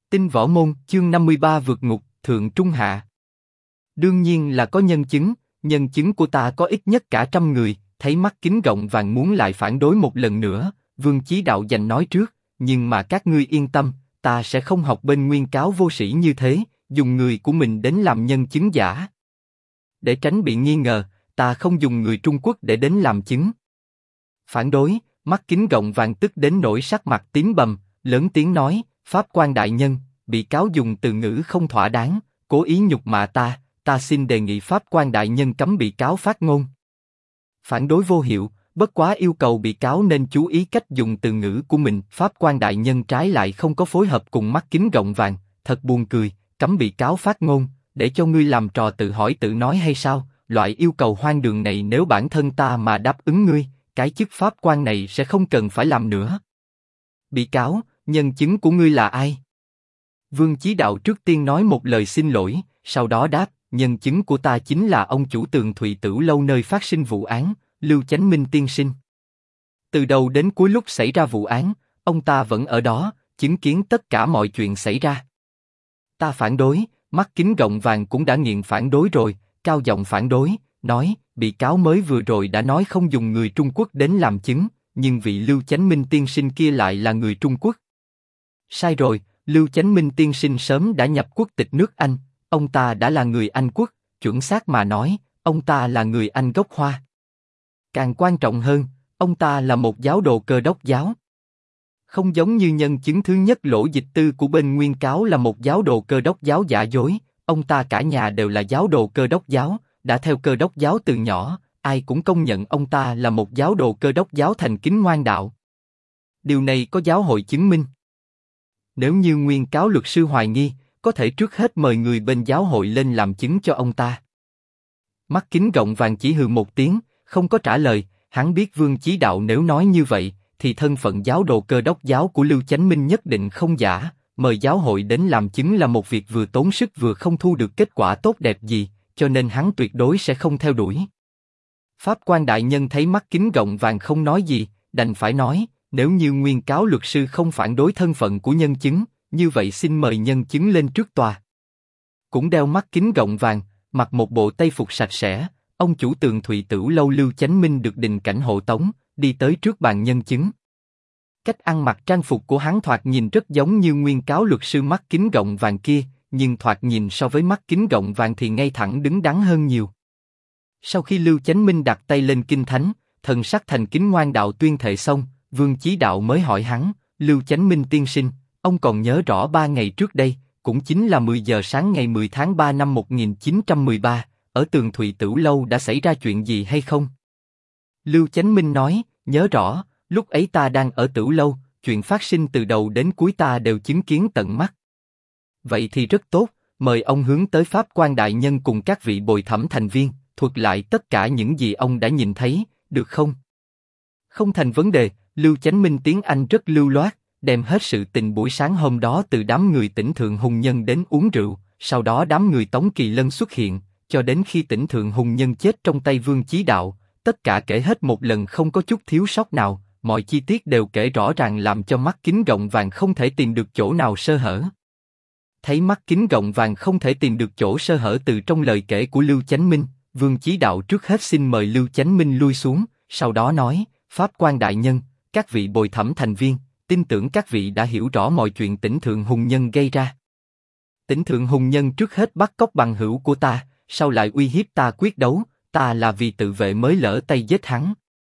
Tinh Võ Môn, chương 53 vượt ngục, thượng trung hạ. Đương nhiên là có nhân chứng của ta có ít nhất cả 100 người, thấy mắt kính gọng vàng muốn lại phản đối một lần nữa, Vương Chí Đạo giành nói trước, nhưng mà các ngươi yên tâm, ta sẽ không học bên Nguyên Cáo vô sĩ như thế, dùng người của mình đến làm nhân chứng giả. Để tránh bị nghi ngờ, ta không dùng người Trung Quốc để đến làm chứng. Phản đối, mắt kính gọng vàng tức đến nỗi sắc mặt tím bầm, lớn tiếng nói, Pháp quan đại nhân, bị cáo dùng từ ngữ không thỏa đáng, cố ý nhục mạ ta xin đề nghị Pháp quan đại nhân cấm bị cáo phát ngôn. Phản đối vô hiệu, bất quá yêu cầu bị cáo nên chú ý cách dùng từ ngữ của mình. Pháp quan đại nhân trái lại không có phối hợp cùng mắt kính gọng vàng, thật buồn cười, cấm bị cáo phát ngôn, để cho ngươi làm trò tự hỏi tự nói hay sao? Loại yêu cầu hoang đường này nếu bản thân ta mà đáp ứng ngươi, cái chức pháp quan này sẽ không cần phải làm nữa. Bị cáo, nhân chứng của ngươi là ai? Vương Chí Đạo trước tiên nói một lời xin lỗi, sau đó đáp, nhân chứng của ta chính là ông chủ Tường Thụy Tửu lâu nơi phát sinh vụ án, Lưu Chánh Minh tiên sinh. Từ đầu đến cuối lúc xảy ra vụ án, ông ta vẫn ở đó, chứng kiến tất cả mọi chuyện xảy ra. Ta phản đối, mắt kính gọng vàng cũng đã nghiện phản đối rồi, cao giọng phản đối, nói, bị cáo mới vừa rồi đã nói không dùng người Trung Quốc đến làm chứng, nhưng vị Lưu Chánh Minh tiên sinh kia lại là người Trung Quốc. Sai rồi, Lưu Chánh Minh tiên sinh sớm đã nhập quốc tịch nước Anh, ông ta đã là người Anh quốc, chuẩn xác mà nói, ông ta là người Anh gốc Hoa. Càng quan trọng hơn, ông ta là một giáo đồ Cơ Đốc giáo. Không giống như nhân chứng thứ nhất Lỗ Dịch Tư của bên Nguyên Cáo là một giáo đồ Cơ Đốc giáo giả dối, ông ta cả nhà đều là giáo đồ Cơ Đốc giáo, đã theo Cơ Đốc giáo từ nhỏ, ai cũng công nhận ông ta là một giáo đồ Cơ Đốc giáo thành kính ngoan đạo. Điều này có giáo hội chứng minh. Nếu như Nguyên Cáo luật sư hoài nghi, có thể trước hết mời người bên giáo hội lên làm chứng cho ông ta. Mắt kính gọng vàng chỉ hừ một tiếng, không có trả lời. Hắn biết Vương Chí Đạo nếu nói như vậy, thì thân phận giáo đồ Cơ Đốc giáo của Lưu Chánh Minh nhất định không giả. Mời giáo hội đến làm chứng là một việc vừa tốn sức vừa không thu được kết quả tốt đẹp gì, cho nên hắn tuyệt đối sẽ không theo đuổi. Pháp quan đại nhân thấy mắt kính gọng vàng không nói gì, đành phải nói, nếu như Nguyên Cáo luật sư không phản đối thân phận của nhân chứng, như vậy xin mời nhân chứng lên trước tòa. Cũng đeo mắt kính gọng vàng, mặc một bộ tây phục sạch sẽ, ông chủ Tường Thụy Tửu lâu Lưu Chánh Minh được đình cảnh hộ tống, đi tới trước bàn nhân chứng. Cách ăn mặc trang phục của hắn thoạt nhìn rất giống như Nguyên Cáo luật sư mắt kính gọng vàng kia, nhưng thoạt nhìn so với mắt kính gọng vàng thì ngay thẳng đứng đắn hơn nhiều. Sau khi Lưu Chánh Minh đặt tay lên kinh thánh, thần sắc thành kính ngoan đạo tuyên thệ xong, Vương Chí Đạo mới hỏi hắn, Lưu Chánh Minh tiên sinh, ông còn nhớ rõ 3 ngày trước đây, cũng chính là 10 giờ sáng ngày 10 tháng 3 năm 1913, ở Tường Thụy Tửu lâu đã xảy ra chuyện gì hay không? Lưu Chánh Minh nói, nhớ rõ, lúc ấy ta đang ở Tửu lâu, chuyện phát sinh từ đầu đến cuối ta đều chứng kiến tận mắt. Vậy thì rất tốt, mời ông hướng tới Pháp quan đại nhân cùng các vị bồi thẩm thành viên, thuật lại tất cả những gì ông đã nhìn thấy, được không? Không thành vấn đề. Lưu Chánh Minh tiếng Anh rất lưu loát, đem hết sự tình buổi sáng hôm đó từ đám người Tỉnh Thượng Hùng Nhân đến uống rượu, sau đó đám người Tống Kỳ Lân xuất hiện, cho đến khi Tỉnh Thượng Hùng Nhân chết trong tay Vương Chí Đạo, tất cả kể hết một lần không có chút thiếu sót nào, mọi chi tiết đều kể rõ ràng làm cho mắt kính gọng vàng không thể tìm được chỗ nào sơ hở. Thấy mắt kính gọng vàng không thể tìm được chỗ sơ hở từ trong lời kể của Lưu Chánh Minh, Vương Chí Đạo trước hết xin mời Lưu Chánh Minh lui xuống, sau đó nói, Pháp quan đại nhân, các vị bồi thẩm thành viên, tin tưởng các vị đã hiểu rõ mọi chuyện Tỉnh Thượng Hùng Nhân gây ra. Tỉnh Thượng Hùng Nhân trước hết bắt cóc bằng hữu của ta, sau lại uy hiếp ta quyết đấu, ta là vì tự vệ mới lỡ tay giết hắn.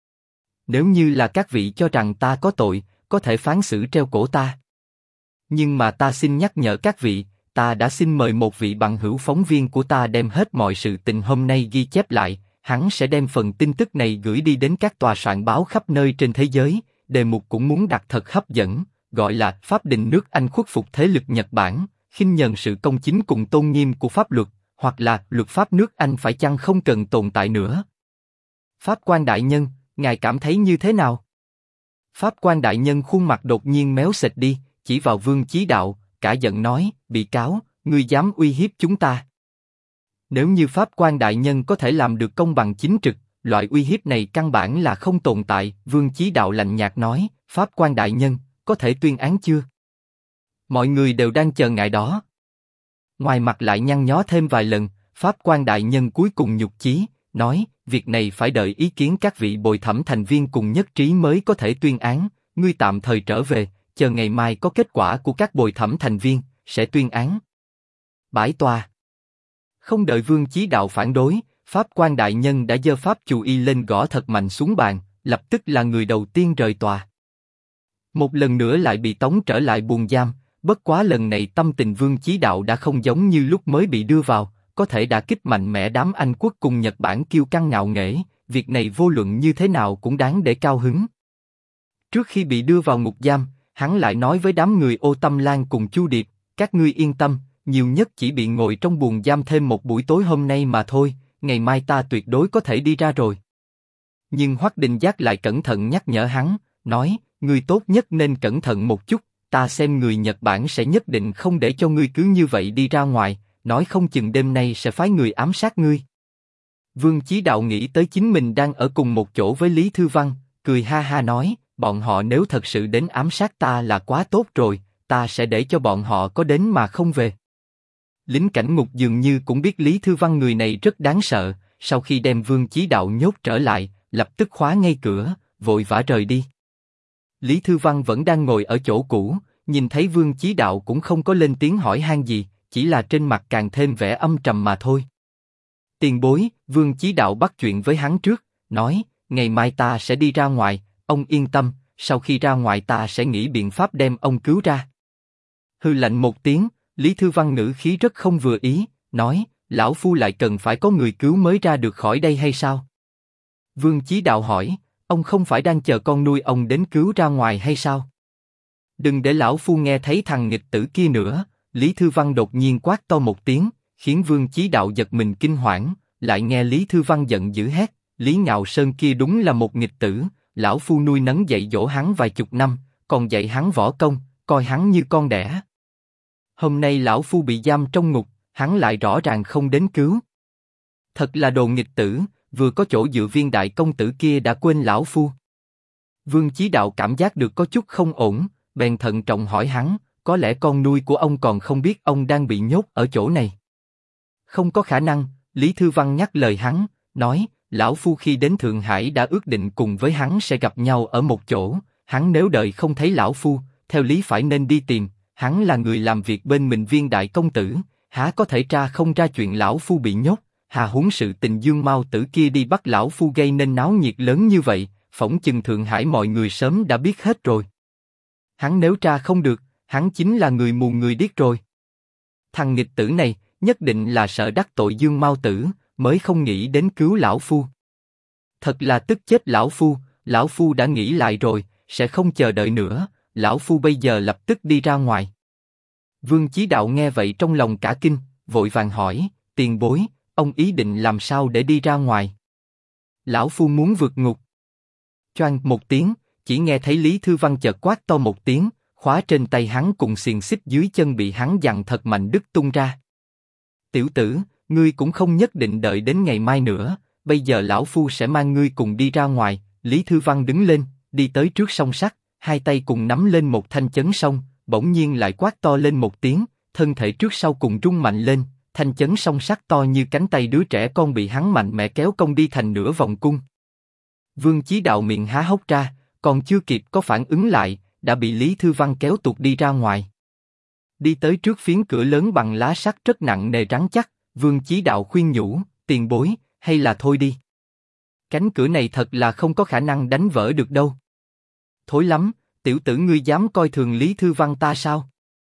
Nếu như là các vị cho rằng ta có tội, có thể phán xử treo cổ ta. Nhưng mà ta xin nhắc nhở các vị, ta đã xin mời một vị bằng hữu phóng viên của ta đem hết mọi sự tình hôm nay ghi chép lại, hắn sẽ đem phần tin tức này gửi đi đến các tòa soạn báo khắp nơi trên thế giới, đề mục cũng muốn đặt thật hấp dẫn, gọi là Pháp định nước Anh khuất phục thế lực Nhật Bản, khinh nhờn sự công chính cùng tôn nghiêm của pháp luật, hoặc là luật pháp nước Anh phải chăng không cần tồn tại nữa. Pháp quan đại nhân, ngài cảm thấy như thế nào? Pháp quan đại nhân khuôn mặt đột nhiên méo xệch đi, chỉ vào Vương Chí Đạo, cả giận nói, bị cáo, ngươi dám uy hiếp chúng ta. Nếu như Pháp quan đại nhân có thể làm được công bằng chính trực, loại uy hiếp này căn bản là không tồn tại. Vương Chí Đạo lạnh nhạt nói, Pháp quan đại nhân, có thể tuyên án chưa? Mọi người đều đang chờ ngài đó. Ngoài mặt lại nhăn nhó thêm vài lần, Pháp quan đại nhân cuối cùng nhục chí, nói, việc này phải đợi ý kiến các vị bồi thẩm thành viên cùng nhất trí mới có thể tuyên án, ngươi tạm thời trở về, chờ ngày mai có kết quả của các bồi thẩm thành viên, sẽ tuyên án. Bãi tòa. Không đợi Vương Chí Đạo phản đối, Pháp quan đại nhân đã giơ pháp chù y lên gõ thật mạnh xuống bàn, lập tức là người đầu tiên rời tòa. Một lần nữa lại bị tống trở lại buồng giam, bất quá lần này tâm tình Vương Chí Đạo đã không giống như lúc mới bị đưa vào, có thể đả kích mạnh mẽ đám Anh quốc cùng Nhật Bản kiêu căng ngạo nghễ, việc này vô luận như thế nào cũng đáng để cao hứng. Trước khi bị đưa vào ngục giam, hắn lại nói với đám người Ô Tâm Lan cùng Chu Điệp, các ngươi yên tâm, nhiều nhất chỉ bị ngồi trong buồng giam thêm một buổi tối hôm nay mà thôi, ngày mai ta tuyệt đối có thể đi ra rồi. Nhưng Hoắc Đình Giác lại cẩn thận nhắc nhở hắn, nói, ngươi tốt nhất nên cẩn thận một chút, ta xem người Nhật Bản sẽ nhất định không để cho ngươi cứ như vậy đi ra ngoài, nói không chừng đêm nay sẽ phái người ám sát ngươi. Vương Chí Đạo nghĩ tới chính mình đang ở cùng một chỗ với Lý Thư Văn, cười ha ha nói, bọn họ nếu thật sự đến ám sát ta là quá tốt rồi, ta sẽ để cho bọn họ có đến mà không về. Lính cảnh ngục dường như cũng biết Lý Thư Văn người này rất đáng sợ, sau khi đem Vương Chí Đạo nhốt trở lại, lập tức khóa ngay cửa, vội vã rời đi. Lý Thư Văn vẫn đang ngồi ở chỗ cũ, nhìn thấy Vương Chí Đạo cũng không có lên tiếng hỏi han gì, chỉ là trên mặt càng thêm vẻ âm trầm mà thôi. Tiền bối, Vương Chí Đạo bắt chuyện với hắn trước, nói, ngày mai ta sẽ đi ra ngoài, ông yên tâm, sau khi ra ngoài ta sẽ nghĩ biện pháp đem ông cứu ra. Hừ lạnh một tiếng, Lý Thư Văn ngữ khí rất không vừa ý, nói, lão phu lại cần phải có người cứu mới ra được khỏi đây hay sao? Vương Chí Đạo hỏi, ông không phải đang chờ con nuôi ông đến cứu ra ngoài hay sao? Đừng để lão phu nghe thấy thằng nghịch tử kia nữa. Lý Thư Văn đột nhiên quát to một tiếng, khiến Vương Chí Đạo giật mình kinh hoảng, lại nghe Lý Thư Văn giận dữ hét, Lý Ngạo Sơn kia đúng là một nghịch tử, lão phu nuôi nấng dạy dỗ hắn vài chục năm, còn dạy hắn võ công, coi hắn như con đẻ. Hôm nay lão phu bị giam trong ngục, hắn lại rõ ràng không đến cứu. Thật là đồ nghịch tử, vừa có chỗ dựa viên đại công tử kia đã quên lão phu. Vương Chí Đạo cảm giác được có chút không ổn, bèn thận trọng hỏi hắn, có lẽ con nuôi của ông còn không biết ông đang bị nhốt ở chỗ này. Không có khả năng, Lý Thư Văn nhắc lời hắn, nói, lão phu khi đến Thượng Hải đã ước định cùng với hắn sẽ gặp nhau ở một chỗ, hắn nếu đợi không thấy lão phu, theo lý phải nên đi tìm, hắn là người làm việc bên mình viên đại công tử, há có thể tra không ra chuyện lão phu bị nhốt, hà huống sự tình Dương Mao Tử kia đi bắt lão phu gây nên náo nhiệt lớn như vậy, phỏng chừng Thượng Hải mọi người sớm đã biết hết rồi. Hắn nếu tra không được, hắn chính là người mù người điếc rồi. Thằng nghịch tử này nhất định là sợ đắc tội Dương Mao Tử, mới không nghĩ đến cứu lão phu. Thật là tức chết lão phu đã nghĩ lại rồi, sẽ không chờ đợi nữa, lão phu bây giờ lập tức đi ra ngoài. Vương Chí Đạo nghe vậy trong lòng cả kinh, vội vàng hỏi, tiền bối, ông ý định làm sao để đi ra ngoài? Lão phu muốn vượt ngục. Choang một tiếng, chỉ nghe thấy Lý Thư Văn chợt quát to một tiếng, khóa trên tay hắn cùng xiềng xích dưới chân bị hắn giằng thật mạnh đứt tung ra. Tiểu tử, ngươi cũng không nhất định đợi đến ngày mai nữa, bây giờ lão phu sẽ mang ngươi cùng đi ra ngoài. Lý Thư Văn đứng lên, đi tới trước song sắt, hai tay cùng nắm lên một thanh chấn song, bỗng nhiên lại quát to lên một tiếng, thân thể trước sau cùng rung mạnh lên, thanh chấn song sắt to như cánh tay đứa trẻ con bị hắn mạnh mẽ kéo cong đi thành nửa vòng cung. Vương Chí Đạo miệng há hốc ra, còn chưa kịp có phản ứng lại, đã bị Lý Thư Văn kéo tuột đi ra ngoài. Đi tới trước phiến cửa lớn bằng lá sắt rất nặng nề rắn chắc, Vương Chí Đạo khuyên nhủ, tiền bối, hay là thôi đi. Cánh cửa này thật là không có khả năng đánh vỡ được đâu. Thối lắm, tiểu tử ngươi dám coi thường Lý Thư Văn ta sao?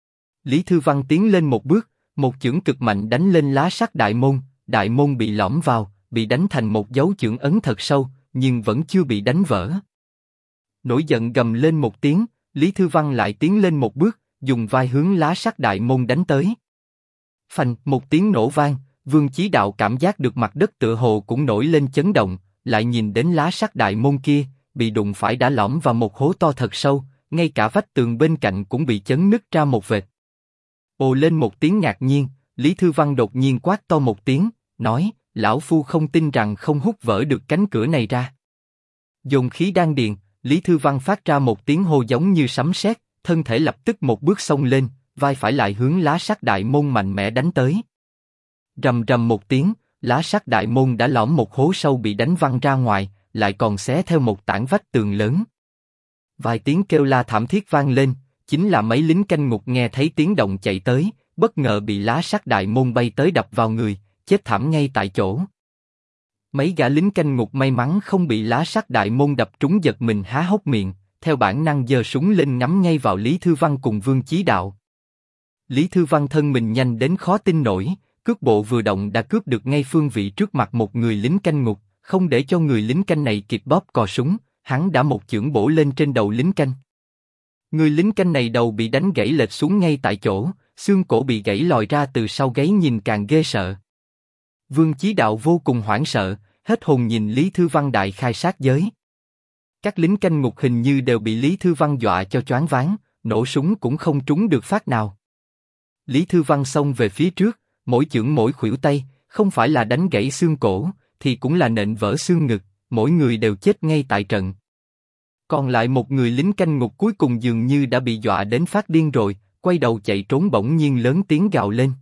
Lý Thư Văn tiến lên một bước, một chưởng cực mạnh đánh lên lá sắt đại môn bị lõm vào, bị đánh thành một dấu chưởng ấn thật sâu, nhưng vẫn chưa bị đánh vỡ. Nổi giận gầm lên một tiếng, Lý Thư Văn lại tiến lên một bước, dùng vai hướng lá sắt đại môn đánh tới. Phanh, một tiếng nổ vang, Vương Chí Đạo cảm giác được mặt đất tựa hồ cũng nổi lên chấn động, lại nhìn đến lá sắt đại môn kia, bị đụng phải đã lõm vào một hố to thật sâu, ngay cả vách tường bên cạnh cũng bị chấn nứt ra một vệt. Ồ lên một tiếng ngạc nhiên, Lý Thư Văn đột nhiên quát to một tiếng, nói, lão phu không tin rằng không hút vỡ được cánh cửa này ra. Dồn khí đan điền, Lý Thư Văn phát ra một tiếng hô giống như sấm sét, thân thể lập tức một bước xông lên, vai phải lại hướng lá sắt đại môn mạnh mẽ đánh tới. Rầm rầm một tiếng, lá sắt đại môn đã lõm một hố sâu bị đánh văng ra ngoài, lại còn xé theo một tảng vách tường lớn. Vài tiếng kêu la thảm thiết vang lên, chính là mấy lính canh ngục nghe thấy tiếng động chạy tới, bất ngờ bị lá sắt đại môn bay tới đập vào người, chết thảm ngay tại chỗ. Mấy gã lính canh ngục may mắn không bị lá sắt đại môn đập trúng giật mình há hốc miệng, theo bản năng giơ súng lên nhắm ngay vào Lý Thư Văn cùng Vương Chí Đạo. Lý Thư Văn thân mình nhanh đến khó tin nổi, cước bộ vừa động đã cướp được ngay phương vị trước mặt một người lính canh ngục, không để cho người lính canh này kịp bóp cò súng, hắn đã một chưởng bổ lên trên đầu lính canh. Người lính canh này đầu bị đánh gãy lệch xuống ngay tại chỗ, xương cổ bị gãy lòi ra từ sau gáy nhìn càng ghê sợ. Vương Chí Đạo vô cùng hoảng sợ, hết hồn nhìn Lý Thư Văn đại khai sát giới. Các lính canh ngục hình như đều bị Lý Thư Văn dọa cho choáng váng, nổ súng cũng không trúng được phát nào. Lý Thư Văn xông về phía trước, mỗi chưởng mỗi khuỷu tay, không phải là đánh gãy xương cổ, thì cũng là nện vỡ xương ngực, mỗi người đều chết ngay tại trận. Còn lại một người lính canh ngục cuối cùng dường như đã bị dọa đến phát điên rồi, quay đầu chạy trốn bỗng nhiên lớn tiếng gào lên.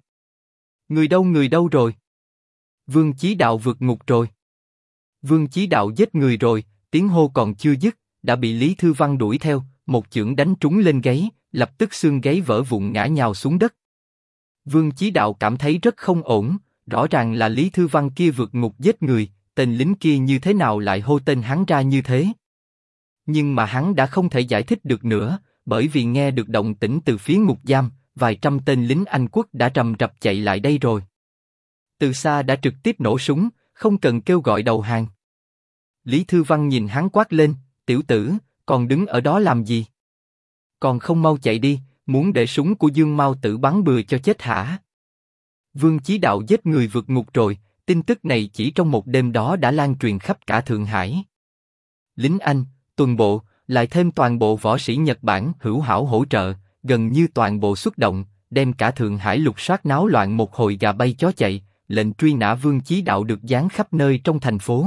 Người đâu rồi? Vương Chí Đạo vượt ngục rồi. Vương Chí Đạo giết người rồi, tiếng hô còn chưa dứt, đã bị Lý Thư Văn đuổi theo, một chưởng đánh trúng lên gáy, lập tức xương gáy vỡ vụn ngã nhào xuống đất. Vương Chí Đạo cảm thấy rất không ổn, rõ ràng là Lý Thư Văn kia vượt ngục giết người, tên lính kia như thế nào lại hô tên hắn ra như thế? Nhưng mà hắn đã không thể giải thích được nữa, bởi vì nghe được động tĩnh từ phía ngục giam, vài trăm tên lính Anh quốc đã rầm rập chạy lại đây rồi. Từ xa đã trực tiếp nổ súng, không cần kêu gọi đầu hàng. Lý Thư Văn nhìn hắn quát lên, tiểu tử, còn đứng ở đó làm gì? Còn không mau chạy đi, muốn để súng của Dương Mao Tử bắn bừa cho chết hả? Vương Chí Đạo giết người vượt ngục rồi, tin tức này chỉ trong một đêm đó đã lan truyền khắp cả Thượng Hải. Lính Anh, tuần bộ, lại thêm toàn bộ võ sĩ Nhật Bản hữu hảo hỗ trợ, gần như toàn bộ xuất động, đem cả Thượng Hải lục soát náo loạn một hồi gà bay chó chạy, lệnh truy nã Vương Chí Đạo được dán khắp nơi trong thành phố.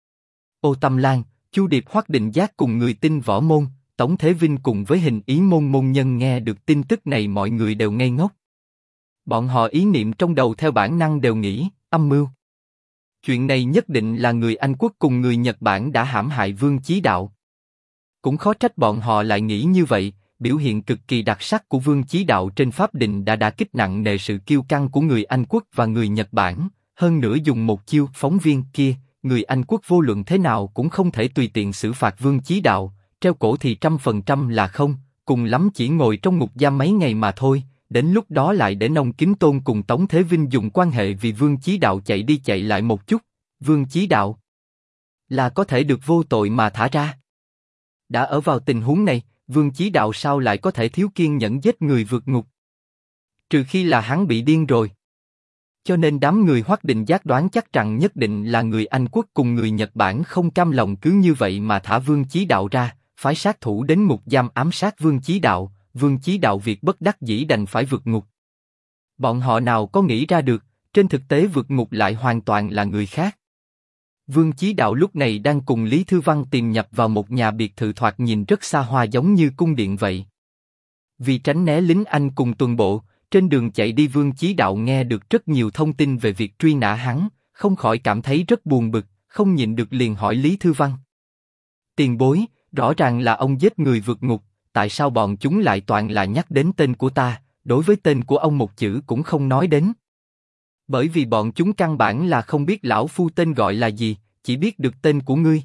Ô Tâm Lan, Chu Điệp, Hoắc Định Giác cùng người tin võ môn, Tống Thế Vinh cùng với Hình Ý môn môn nhân nghe được tin tức này mọi người đều ngây ngốc. Bọn họ ý niệm trong đầu theo bản năng đều nghĩ, âm mưu. Chuyện này nhất định là người Anh quốc cùng người Nhật Bản đã hãm hại Vương Chí Đạo. Cũng khó trách bọn họ lại nghĩ như vậy, biểu hiện cực kỳ đặc sắc của Vương Chí Đạo trên pháp đình đã đả kích nặng nề sự kiêu căng của người Anh quốc và người Nhật Bản, hơn nữa dùng một chiêu phóng viên kia, người Anh quốc vô luận thế nào cũng không thể tùy tiện xử phạt Vương Chí Đạo, treo cổ thì 100% là không, cùng lắm chỉ ngồi trong ngục giam mấy ngày mà thôi, đến lúc đó lại để Nông Kính Tôn cùng Tống Thế Vinh dùng quan hệ vì Vương Chí Đạo chạy đi chạy lại một chút, Vương Chí Đạo là có thể được vô tội mà thả ra. Đã ở vào tình huống này, Vương Chí Đạo sao lại có thể thiếu kiên nhẫn giết người vượt ngục? Trừ khi là hắn bị điên rồi. Cho nên đám người Hoắc Định Giác đoán chắc rằng nhất định là người Anh quốc cùng người Nhật Bản không cam lòng cứ như vậy mà thả Vương Chí Đạo ra, phái sát thủ đến ngục giam ám sát Vương Chí Đạo, Vương Chí Đạo việc bất đắc dĩ đành phải vượt ngục. Bọn họ nào có nghĩ ra được, trên thực tế vượt ngục lại hoàn toàn là người khác. Vương Chí Đạo lúc này đang cùng Lý Thư Văn tìm nhập vào một nhà biệt thự thoạt nhìn rất xa hoa giống như cung điện vậy. Vì tránh né lính Anh cùng tuần bộ, trên đường chạy đi Vương Chí Đạo nghe được rất nhiều thông tin về việc truy nã hắn, không khỏi cảm thấy rất buồn bực, không nhịn được liền hỏi Lý Thư Văn. Tiền bối, rõ ràng là ông giết người vượt ngục, tại sao bọn chúng lại toàn là nhắc đến tên của ta, đối với tên của ông một chữ cũng không nói đến? Bởi vì bọn chúng căn bản là không biết lão phu tên gọi là gì, chỉ biết được tên của ngươi.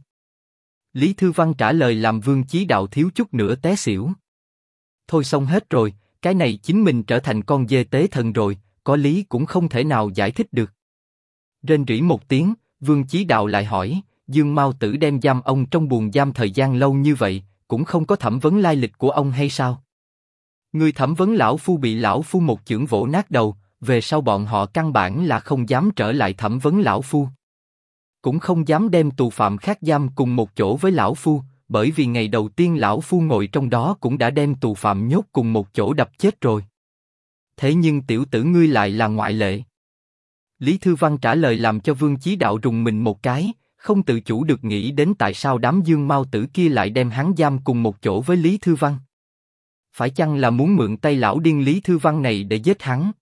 Lý Thư Văn trả lời làm Vương Chí Đạo thiếu chút nữa té xỉu. Thôi xong hết rồi, cái này chính mình trở thành con dê tế thần rồi, có lý cũng không thể nào giải thích được. Rên rỉ một tiếng, Vương Chí Đạo lại hỏi, Dương Mao Tử đem giam ông trong buồng giam thời gian lâu như vậy, cũng không có thẩm vấn lai lịch của ông hay sao? Người thẩm vấn lão phu bị lão phu một chưởng vỗ nát đầu, về sau bọn họ căn bản là không dám trở lại thẩm vấn lão phu. Cũng không dám đem tù phạm khác giam cùng một chỗ với lão phu, bởi vì ngày đầu tiên lão phu ngồi trong đó cũng đã đem tù phạm nhốt cùng một chỗ đập chết rồi. Thế nhưng tiểu tử ngươi lại là ngoại lệ. Lý Thư Văn trả lời làm cho Vương Chí Đạo rùng mình một cái, không tự chủ được nghĩ đến tại sao đám Dương Mao Tử kia lại đem hắn giam cùng một chỗ với Lý Thư Văn. phải chăng là muốn mượn tay lão điên Lý Thư Văn này để giết hắn?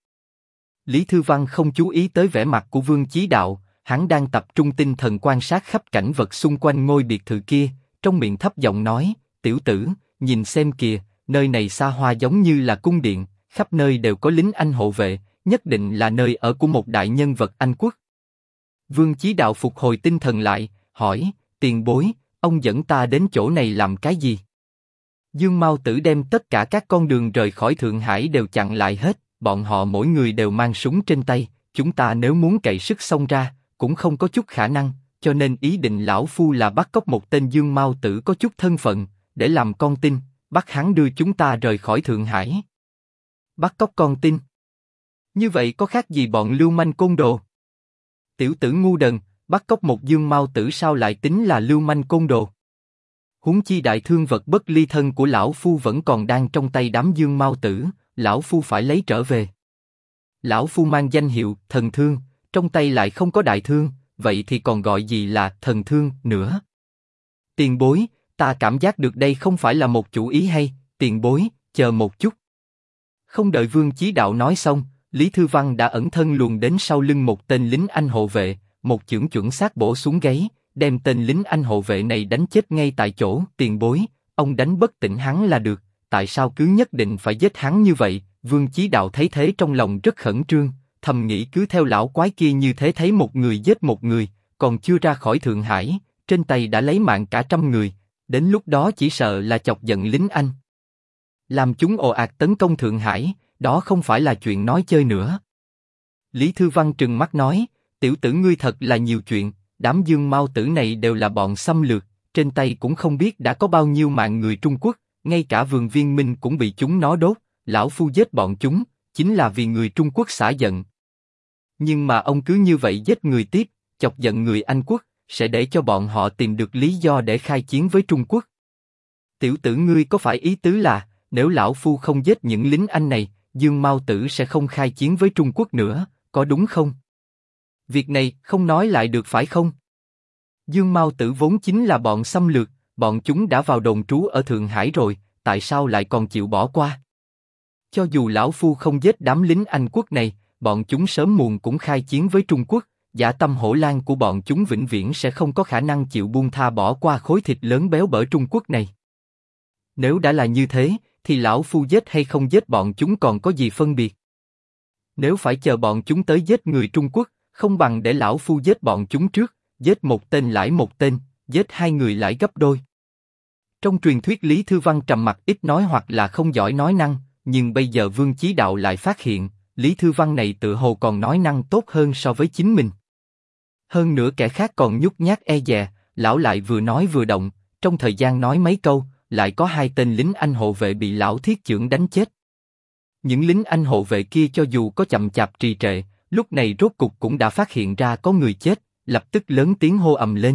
Lý Thư Văn không chú ý tới vẻ mặt của Vương Chí Đạo, hắn đang tập trung tinh thần quan sát khắp cảnh vật xung quanh ngôi biệt thự kia, trong miệng thấp giọng nói, tiểu tử, nhìn xem kìa, nơi này xa hoa giống như là cung điện, khắp nơi đều có lính Anh hộ vệ, nhất định là nơi ở của một đại nhân vật Anh quốc. Vương Chí Đạo phục hồi tinh thần lại, hỏi, tiền bối, ông dẫn ta đến chỗ này làm cái gì? Dương Mao Tử đem tất cả các con đường rời khỏi Thượng Hải đều chặn lại hết, bọn họ mỗi người đều mang súng trên tay, chúng ta nếu muốn cậy sức xông ra, cũng không có chút khả năng, cho nên ý định lão phu là bắt cóc một tên Dương Mao Tử có chút thân phận, để làm con tin, bắt hắn đưa chúng ta rời khỏi Thượng Hải. Bắt cóc con tin? Như vậy có khác gì bọn lưu manh côn đồ? Tiểu tử ngu đần, bắt cóc một Dương Mao Tử sao lại tính là lưu manh côn đồ? Huống chi đại thương vật bất ly thân của lão phu vẫn còn đang trong tay đám Dương Mao Tử, lão phu phải lấy trở về. Lão phu mang danh hiệu thần thương, trong tay lại không có đại thương, vậy thì còn gọi gì là thần thương nữa? Tiền bối, ta cảm giác được đây không phải là một chủ ý hay, tiền bối, chờ một chút. Không đợi Vương Chí Đạo nói xong, Lý Thư Văn đã ẩn thân luồn đến sau lưng một tên lính Anh hộ vệ, một chưởng chuẩn xác bổ xuống gáy, đem tên lính Anh hộ vệ này đánh chết ngay tại chỗ. Tiền bối, ông đánh bất tỉnh hắn là được, tại sao cứ nhất định phải giết hắn như vậy? Vương Chí Đạo thấy thế trong lòng rất khẩn trương, thầm nghĩ cứ theo lão quái kia như thế thấy một người giết một người, còn chưa ra khỏi Thượng Hải, trên tay đã lấy mạng cả trăm người, đến lúc đó chỉ sợ là chọc giận lính Anh, làm chúng ồ ạt tấn công Thượng Hải, đó không phải là chuyện nói chơi nữa. Lý Thư Văn trừng mắt nói, tiểu tử ngươi thật là nhiều chuyện, đám Dương Mao Tử này đều là bọn xâm lược, trên tay cũng không biết đã có bao nhiêu mạng người Trung Quốc, ngay cả vườn Viên Minh cũng bị chúng nó đốt, lão phu giết bọn chúng, chính là vì người Trung Quốc xả giận. Nhưng mà ông cứ như vậy giết người tiếp, chọc giận người Anh quốc, sẽ để cho bọn họ tìm được lý do để khai chiến với Trung Quốc. Tiểu tử ngươi có phải ý tứ là, nếu lão phu không giết những lính Anh này, Dương Mao Tử sẽ không khai chiến với Trung Quốc nữa, có đúng không? Việc này không nói lại được phải không? Dương Mao Tử vốn chính là bọn xâm lược, bọn chúng đã vào đồn trú ở Thượng Hải rồi, tại sao lại còn chịu bỏ qua? Cho dù lão phu không giết đám lính Anh quốc này, bọn chúng sớm muộn cũng khai chiến với Trung Quốc, dạ tâm hổ lang của bọn chúng vĩnh viễn sẽ không có khả năng chịu buông tha bỏ qua khối thịt lớn béo bở Trung Quốc này. Nếu đã là như thế, thì lão phu giết hay không giết bọn chúng còn có gì phân biệt? Nếu phải chờ bọn chúng tới giết người Trung Quốc, không bằng để lão phu giết bọn chúng trước, giết một tên lãi một tên, giết hai người lãi gấp đôi. Trong truyền thuyết Lý Thư Văn trầm mặc ít nói hoặc là không giỏi nói năng, nhưng bây giờ Vương Chí Đạo lại phát hiện, Lý Thư Văn này tự hồ còn nói năng tốt hơn so với chính mình. Hơn nữa kẻ khác còn nhút nhát e dè, lão lại vừa nói vừa động, trong thời gian nói mấy câu, lại có hai tên lính Anh hộ vệ bị lão thiết chưởng đánh chết. Những lính Anh hộ vệ kia cho dù có chậm chạp trì trệ, lúc này rốt cục cũng đã phát hiện ra có người chết, lập tức lớn tiếng hô ầm lên.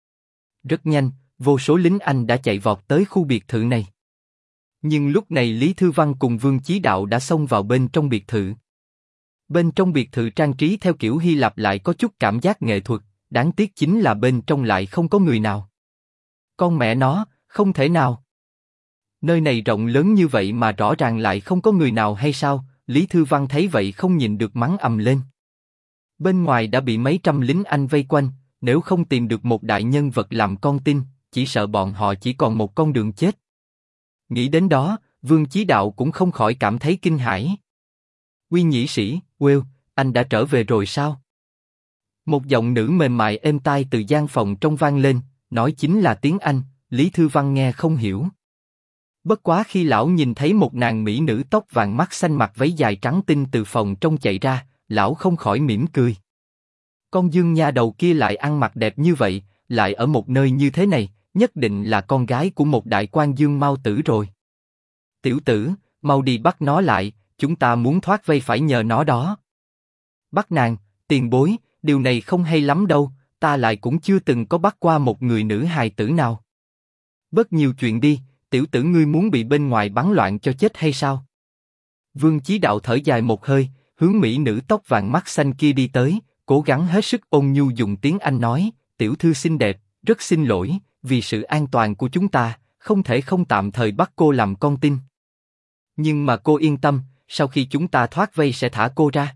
Rất nhanh, vô số lính Anh đã chạy vọt tới khu biệt thự này. Nhưng lúc này Lý Thư Văn cùng Vương Chí Đạo đã xông vào bên trong biệt thự. Bên trong biệt thự trang trí theo kiểu Hy Lạp lại có chút cảm giác nghệ thuật, đáng tiếc chính là bên trong lại không có người nào. Con mẹ nó, không thể nào. Nơi này rộng lớn như vậy mà rõ ràng lại không có người nào hay sao? Lý Thư Văn thấy vậy không nhìn được mắng ầm lên. Bên ngoài đã bị mấy trăm lính Anh vây quanh, nếu không tìm được một đại nhân vật làm con tin, chỉ sợ bọn họ chỉ còn một con đường chết. Nghĩ đến đó, Vương Chí Đạo cũng không khỏi cảm thấy kinh hãi. Uy nhĩ sĩ, Will, anh đã trở về rồi sao? Một giọng nữ mềm mại êm tai từ gian phòng trong vang lên, nói chính là tiếng Anh, Lý Thư Văn nghe không hiểu. Bất quá khi lão nhìn thấy một nàng mỹ nữ tóc vàng mắt xanh mặc váy dài trắng tinh từ phòng trong chạy ra, lão không khỏi mỉm cười. Con Dương nha đầu kia lại ăn mặc đẹp như vậy, lại ở một nơi như thế này, nhất định là con gái của một đại quan Dương Mao Tử rồi. Tiểu tử, mau đi bắt nó lại, chúng ta muốn thoát vây phải nhờ nó đó. Bắt nàng, tiền bối, điều này không hay lắm đâu, ta lại cũng chưa từng có bắt qua một người nữ hài tử nào. Bớt nhiều chuyện đi, tiểu tử ngươi muốn bị bên ngoài bắn loạn cho chết hay sao? Vương Chí Đạo thở dài một hơi, hướng mỹ nữ tóc vàng mắt xanh kia đi tới, cố gắng hết sức ôn nhu dùng tiếng Anh nói, tiểu thư xinh đẹp, rất xin lỗi, vì sự an toàn của chúng ta, không thể không tạm thời bắt cô làm con tin. Nhưng mà cô yên tâm, sau khi chúng ta thoát vây sẽ thả cô ra.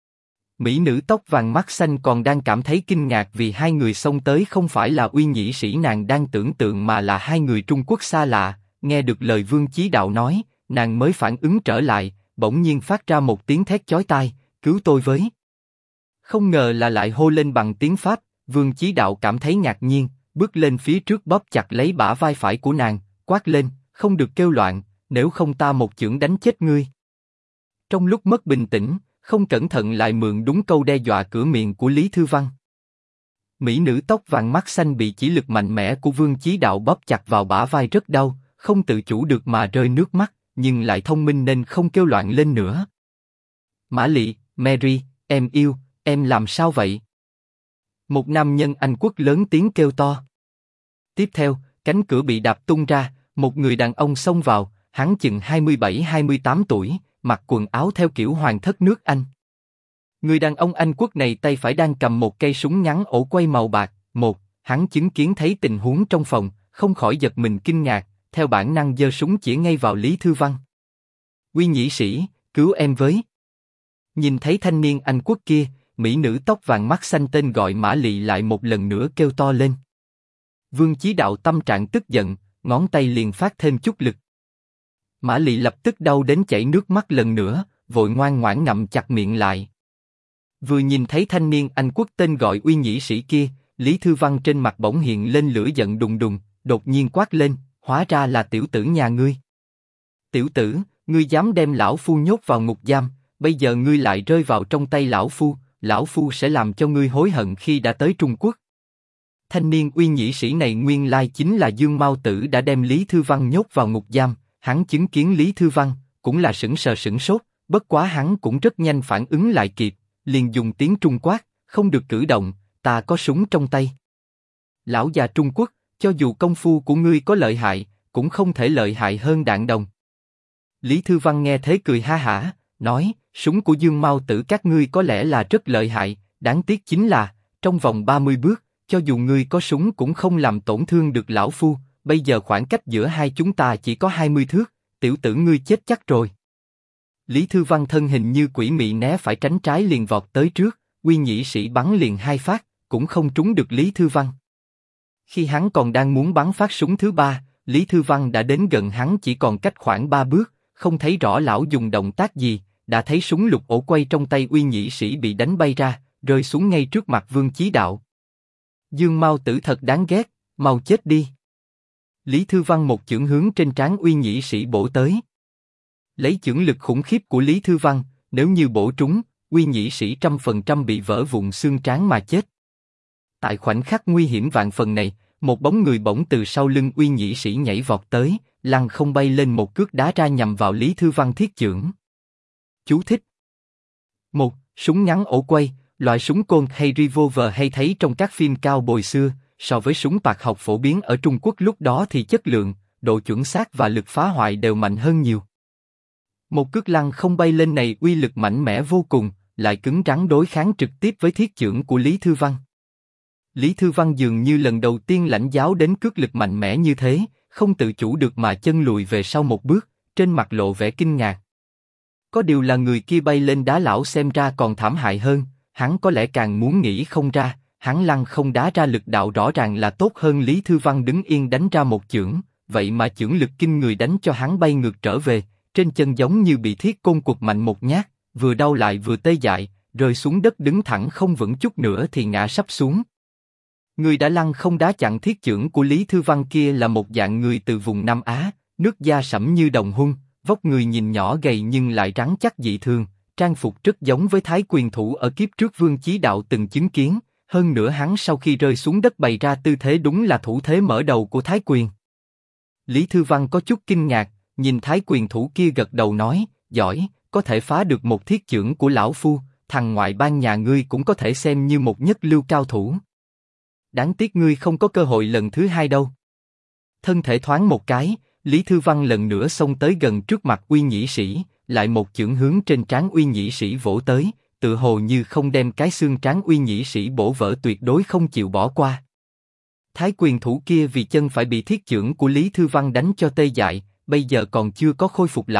Mỹ nữ tóc vàng mắt xanh còn đang cảm thấy kinh ngạc vì hai người xông tới không phải là Uy Nhĩ Sĩ nàng đang tưởng tượng mà là hai người Trung Quốc xa lạ. Nghe được lời Vương Chí Đạo nói, nàng mới phản ứng trở lại, bỗng nhiên phát ra một tiếng thét chói tai, cứu tôi với. Không ngờ là lại hô lên bằng tiếng Pháp. Vương Chí Đạo cảm thấy ngạc nhiên, bước lên phía trước bóp chặt lấy bả vai phải của nàng, quát lên, không được kêu loạn, nếu không ta một chưởng đánh chết ngươi. Trong lúc mất bình tĩnh, không cẩn thận lại mượn đúng câu đe dọa cửa miệng của Lý Thư Văn. Mỹ nữ tóc vàng mắt xanh bị chỉ lực mạnh mẽ của Vương Chí Đạo bóp chặt vào bả vai rất đau, không tự chủ được mà rơi nước mắt, nhưng lại thông minh nên không kêu loạn lên nữa. Mã Lị, Mary, em yêu, em làm sao vậy? Một nam nhân Anh quốc lớn tiếng kêu to. Tiếp theo, cánh cửa bị đạp tung ra, một người đàn ông xông vào, hắn chừng 27-28 tuổi, mặc quần áo theo kiểu hoàng thất nước Anh. Người đàn ông Anh quốc này tay phải đang cầm một cây súng ngắn ổ quay màu bạc. Hắn chứng kiến thấy tình huống trong phòng, không khỏi giật mình kinh ngạc, theo bản năng giơ súng chĩa ngay vào Lý Thư Văn. Uy Nhĩ Sĩ, cứu em với. Nhìn thấy thanh niên Anh quốc kia, mỹ nữ tóc vàng mắt xanh tên gọi Mã Lị lại một lần nữa kêu to lên. Vương Chí Đạo tâm trạng tức giận, ngón tay liền phát thêm chút lực. Mã Lị lập tức đau đến chảy nước mắt lần nữa, vội ngoan ngoãn ngậm chặt miệng lại. Vừa nhìn thấy thanh niên Anh quốc tên gọi Uy Nhĩ Sĩ kia, Lý Thư Văn trên mặt bỗng hiện lên lửa giận đùng đùng, đột nhiên quát lên, hóa ra là tiểu tử nhà ngươi. Tiểu tử, ngươi dám đem lão phu nhốt vào ngục giam, bây giờ ngươi lại rơi vào trong tay lão phu sẽ làm cho ngươi hối hận khi đã tới Trung Quốc. Thanh niên Uy Nhĩ Sĩ này nguyên lai chính là Dương Mao Tử đã đem Lý Thư Văn nhốt vào ngục giam. Hắn chứng kiến Lý Thư Văn, cũng là sững sờ sửng sốt, bất quá hắn cũng rất nhanh phản ứng lại kịp, liền dùng tiếng Trung quát, không được cử động, ta có súng trong tay. Lão già Trung Quốc, cho dù công phu của ngươi có lợi hại, cũng không thể lợi hại hơn đạn đồng. Lý Thư Văn nghe thế cười ha hả, nói, súng của Dương Mao Tử các ngươi có lẽ là rất lợi hại, đáng tiếc chính là, trong vòng 30 bước, cho dù ngươi có súng cũng không làm tổn thương được lão phu. Bây giờ khoảng cách giữa hai chúng ta chỉ có 20 thước, tiểu tử ngươi chết chắc rồi. Lý Thư Văn thân hình như quỷ mị né phải tránh trái liền vọt tới trước, Uy Nhĩ Sĩ bắn liền 2 phát, cũng không trúng được Lý Thư Văn. Khi hắn còn đang muốn bắn phát súng thứ 3, Lý Thư Văn đã đến gần hắn chỉ còn cách khoảng 3 bước, không thấy rõ lão dùng động tác gì, đã thấy súng lục ổ quay trong tay Uy Nhĩ Sĩ bị đánh bay ra, rơi xuống ngay trước mặt Vương Chí Đạo. Dương Mao Tử thật đáng ghét, mau chết đi. Lý Thư Văn một chưởng hướng trên trán Uy Nhĩ Sĩ bổ tới. Lấy chưởng lực khủng khiếp của Lý Thư Văn, nếu như bổ trúng, Uy Nhĩ Sĩ 100% bị vỡ vụn xương trán mà chết. Tại khoảnh khắc nguy hiểm vạn phần này, một bóng người bỗng từ sau lưng Uy Nhĩ Sĩ nhảy vọt tới, lăng không bay lên một cước đá ra nhằm vào Lý Thư Văn thiết chưởng. Chú thích: 1. Súng ngắn ổ quay, loại súng côn hay revolver hay thấy trong các phim cao bồi xưa. So với súng bạc học phổ biến ở Trung Quốc lúc đó thì chất lượng, độ chuẩn xác và lực phá hoại đều mạnh hơn nhiều. Một cước lăng không bay lên này uy lực mạnh mẽ vô cùng, lại cứng rắn đối kháng trực tiếp với thiết chưởng của Lý Thư Văn. Lý Thư Văn dường như lần đầu tiên lãnh giáo đến cước lực mạnh mẽ như thế, không tự chủ được mà chân lùi về sau một bước, trên mặt lộ vẻ kinh ngạc. Có điều là người kia bay lên đá lão xem ra còn thảm hại hơn, hắn có lẽ càng muốn nghĩ không ra. Hắn lăng không đá ra lực đạo rõ ràng là tốt hơn Lý Thư Văn đứng yên đánh ra một chưởng, vậy mà chưởng lực kinh người đánh cho hắn bay ngược trở về, trên chân giống như bị thiết côn quật mạnh một nhát, vừa đau lại vừa tê dại, rơi xuống đất đứng thẳng không vững chút nữa thì ngã sắp xuống. Người đã lăng không đá chặn thiết chưởng của Lý Thư Văn kia là một dạng người từ vùng Nam Á, nước da sẫm như đồng hung, vóc người nhìn nhỏ gầy nhưng lại rắn chắc dị thường, trang phục rất giống với Thái quyền thủ ở kiếp trước Vương Chí Đạo từng chứng kiến. Hơn nữa hắn sau khi rơi xuống đất bày ra tư thế đúng là thủ thế mở đầu của Thái quyền. Lý Thư Văn có chút kinh ngạc, nhìn Thái quyền thủ kia gật đầu nói, giỏi, có thể phá được một thiết chưởng của lão phu, thằng ngoại bang nhà ngươi cũng có thể xem như một nhất lưu cao thủ. Đáng tiếc ngươi không có cơ hội lần thứ 2 đâu. Thân thể thoáng một cái, Lý Thư Văn lần nữa xông tới gần trước mặt Uy Nhĩ Sĩ, lại một chưởng hướng trên trán Uy Nhĩ Sĩ vỗ tới. Tự hồ như không đem cái xương trán Uy Nhĩ Sĩ bổ vỡ tuyệt đối không chịu bỏ qua. Thái quyền thủ kia vì chân phải bị thiết chưởng của Lý Thư Văn đánh cho tê dại, bây giờ còn chưa có khôi phục lại,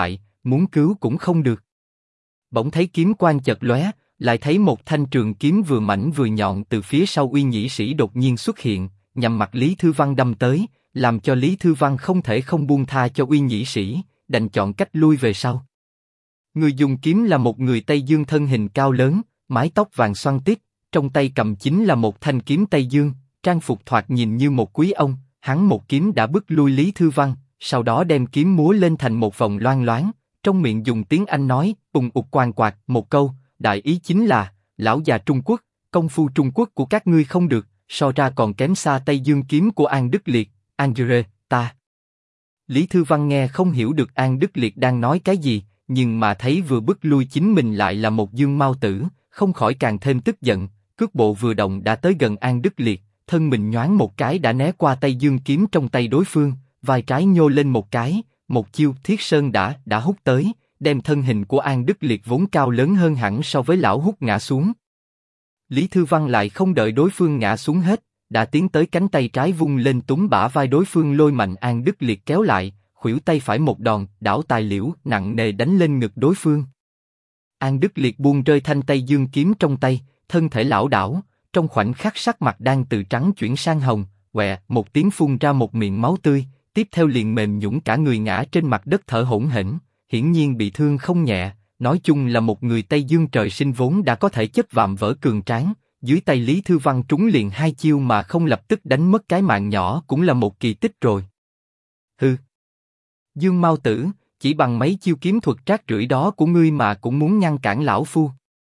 muốn cứu cũng không được. Bỗng thấy kiếm quang chợt lóe, lại thấy một thanh trường kiếm vừa mảnh vừa nhọn từ phía sau Uy Nhĩ Sĩ đột nhiên xuất hiện, nhằm mặt Lý Thư Văn đâm tới, làm cho Lý Thư Văn không thể không buông tha cho Uy Nhĩ Sĩ, đành chọn cách lui về sau. Người dùng kiếm là một người Tây Dương thân hình cao lớn, mái tóc vàng xoăn tít, trong tay cầm chính là một thanh kiếm Tây Dương, trang phục thoạt nhìn như một quý ông. Hắn một kiếm đã bức lui Lý Thư Văn, sau đó đem kiếm múa lên thành một vòng loang loáng, trong miệng dùng tiếng Anh nói, ùng ục quang quạt, một câu, đại ý chính là, lão già Trung Quốc, công phu Trung Quốc của các ngươi không được, so ra còn kém xa Tây Dương kiếm của An Đức Liệt, Angere, ta. Lý Thư Văn nghe không hiểu được An Đức Liệt đang nói cái gì, nhưng mà thấy vừa bức lui chính mình lại là một Dương Mao Tử, không khỏi càng thêm tức giận, cước bộ vừa động đã tới gần An Đức Liệt, thân mình nhoáng một cái đã né qua Tây Dương kiếm trong tay đối phương, vai trái nhô lên một cái, một chiêu Thiết Sơn đã hút tới, đem thân hình của An Đức Liệt vốn cao lớn hơn hẳn so với lão hút ngã xuống. Lý Thư Văn lại không đợi đối phương ngã xuống hết, đã tiến tới cánh tay trái vung lên túm bả vai đối phương lôi mạnh An Đức Liệt kéo lại, khuỷu tay phải một đòn, đảo tài liễu nặng nề đánh lên ngực đối phương. An Đức Liệt buông rơi thanh Tây Dương kiếm trong tay, thân thể lảo đảo, trong khoảnh khắc sắc mặt đang từ trắng chuyển sang hồng, quẹ một tiếng phun ra một miệng máu tươi, tiếp theo liền mềm nhũn cả người ngã trên mặt đất thở hổn hển, hiển nhiên bị thương không nhẹ. Nói chung là một người Tây Dương trời sinh vốn đã có thể chất vạm vỡ cường tráng, dưới tay Lý Thư Văn trúng liền 2 chiêu mà không lập tức đánh mất cái mạng nhỏ cũng là một kỳ tích rồi. Hừ, Dương Mao Tử, chỉ bằng mấy chiêu kiếm thuật trác rưởi đó của ngươi mà cũng muốn ngăn cản lão phu?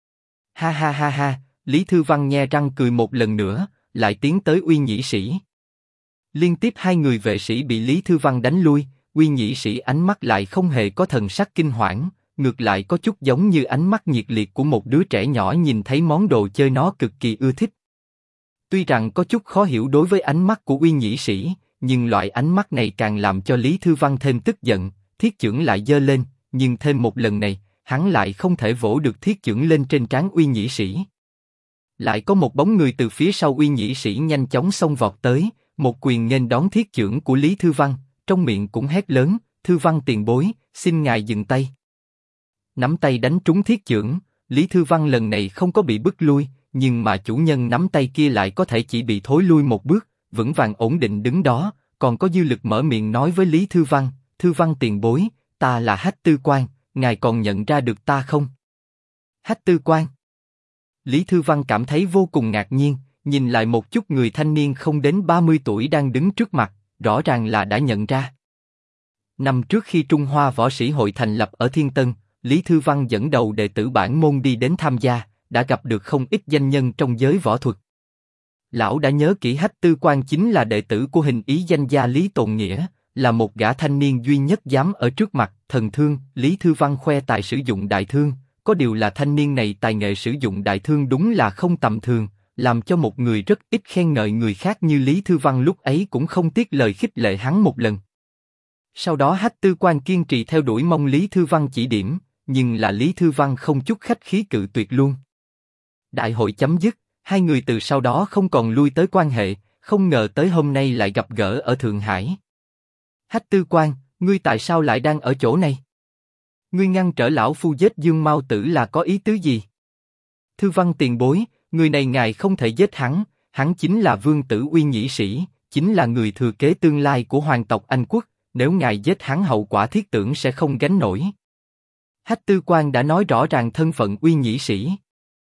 Ha ha ha ha, Lý Thư Văn nhe răng cười một lần nữa, lại tiến tới Uy Nhĩ Sĩ. Liên tiếp 2 người vệ sĩ bị Lý Thư Văn đánh lui, Uy Nhĩ Sĩ ánh mắt lại không hề có thần sắc kinh hoảng, ngược lại có chút giống như ánh mắt nhiệt liệt của một đứa trẻ nhỏ nhìn thấy món đồ chơi nó cực kỳ ưa thích. Tuy rằng có chút khó hiểu đối với ánh mắt của Uy Nhĩ Sĩ, nhưng loại ánh mắt này càng làm cho Lý Thư Văn thêm tức giận, thiết chưởng lại giơ lên, nhưng thêm một lần này, hắn lại không thể vỗ được thiết chưởng lên trên trán Uy Nhĩ Sĩ. Lại có một bóng người từ phía sau Uy Nhĩ Sĩ nhanh chóng xông vọt tới, một quyền nghênh đón thiết chưởng của Lý Thư Văn, trong miệng cũng hét lớn, Thư Văn tiền bối, xin ngài dừng tay. Nắm tay đánh trúng thiết chưởng, Lý Thư Văn lần này không có bị bức lui, nhưng mà chủ nhân nắm tay kia lại có thể chỉ bị thối lui một bước, vững vàng ổn định đứng đó, còn có dư lực mở miệng nói với Lý Thư Văn tiền bối, ta là Hách Tư Quang, ngài còn nhận ra được ta không? Hách Tư Quang. Lý Thư Văn cảm thấy vô cùng ngạc nhiên, nhìn lại một chút người thanh niên không đến 30 tuổi đang đứng trước mặt, rõ ràng là đã nhận ra. Năm trước khi Trung Hoa Võ Sĩ Hội thành lập ở Thiên Tân, Lý Thư Văn dẫn đầu đệ tử bản môn đi đến tham gia, đã gặp được không ít danh nhân trong giới võ thuật. Lão đã nhớ kỹ Hách Tư Quang chính là đệ tử của hình ý danh gia Lý Tồn Nghĩa, là một gã thanh niên duy nhất dám ở trước mặt thần thương. Lý Thư Văn khoe tài sử dụng đại thương, có điều là thanh niên này tài nghệ sử dụng đại thương đúng là không tầm thường, làm cho một người rất ít khen ngợi người khác như Lý Thư Văn lúc ấy cũng không tiếc lời khích lệ hắn một lần. Sau đó Hách Tư Quang kiên trì theo đuổi mong Lý Thư Văn chỉ điểm, nhưng là Lý Thư Văn không chút khách khí cự tuyệt luôn. Đại hội chấm dứt, 2 người từ sau đó không còn lui tới quan hệ, không ngờ tới hôm nay lại gặp gỡ ở Thượng Hải. Hách Tư Quang, ngươi tại sao lại đang ở chỗ này? Ngươi ngăn trở lão phu giết Dương Mao Tử là có ý tứ gì? Thư Văn tiền bối, người này ngài không thể giết hắn, hắn chính là vương tử Uy Nhĩ Sĩ, chính là người thừa kế tương lai của hoàng tộc Anh Quốc, nếu ngài giết hắn hậu quả thiết tưởng sẽ không gánh nổi. Hách Tư Quang đã nói rõ ràng thân phận Uy Nhĩ Sĩ.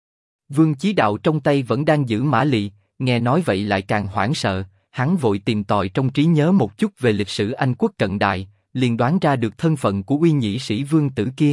Vương Chí Đạo trong tay vẫn đang giữ mã lị, nghe nói vậy lại càng hoảng sợ, hắn vội tìm tòi trong trí nhớ một chút về lịch sử Anh Quốc cận đại, liền đoán ra được thân phận của Uy Nhĩ Sĩ vương tử kia.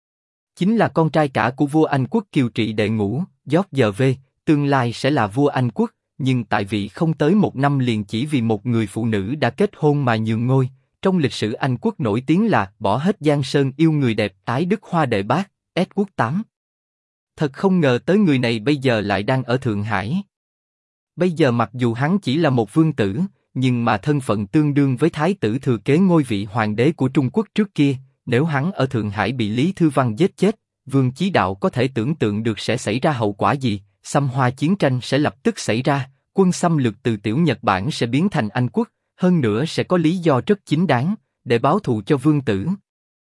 Chính là con trai cả của vua Anh Quốc Kiều Trị đệ ngũ, George V, tương lai sẽ là vua Anh Quốc, nhưng tại vị không tới 1 năm liền chỉ vì một người phụ nữ đã kết hôn mà nhường ngôi. Trong lịch sử Anh Quốc nổi tiếng là bỏ hết giang sơn yêu người đẹp, ái đức hoa đệ bác, Edward VIII. Thật không ngờ tới người này bây giờ lại đang ở Thượng Hải. Bây giờ mặc dù hắn chỉ là một vương tử, nhưng mà thân phận tương đương với thái tử thừa kế ngôi vị hoàng đế của Trung Quốc trước kia. Nếu hắn ở Thượng Hải bị Lý Thư Văn giết chết, Vương Chí Đạo có thể tưởng tượng được sẽ xảy ra hậu quả gì. Xâm Hoa chiến tranh sẽ lập tức xảy ra, quân xâm lược từ tiểu Nhật Bản sẽ biến thành Anh Quốc, hơn nữa sẽ có lý do rất chính đáng để báo thù cho vương tử.